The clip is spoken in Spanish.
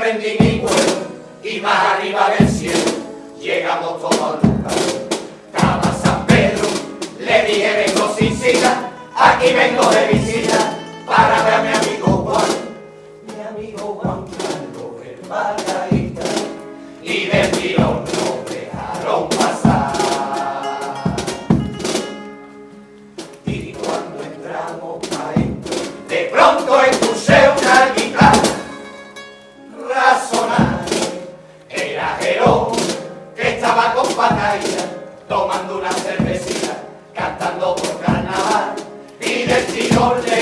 rendí mi vuelo y más arriba del cielo llegamos todos al lugar. Estaba San Pedro, le dije vengo sin cita, aquí vengo de visita para ver a mi amigo Juan Carlos, el Margarita, y del tirón nos dejaron pasar. Y cuando entramos pa' dentro, de pronto escuché una guitarra razonar. Era Jerón, que estaba con Patailla, tomando una cervecita, cantando por carnaval, y del tirón le